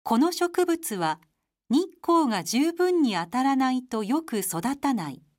この植物は日光が十分に当たらないとよく育たない。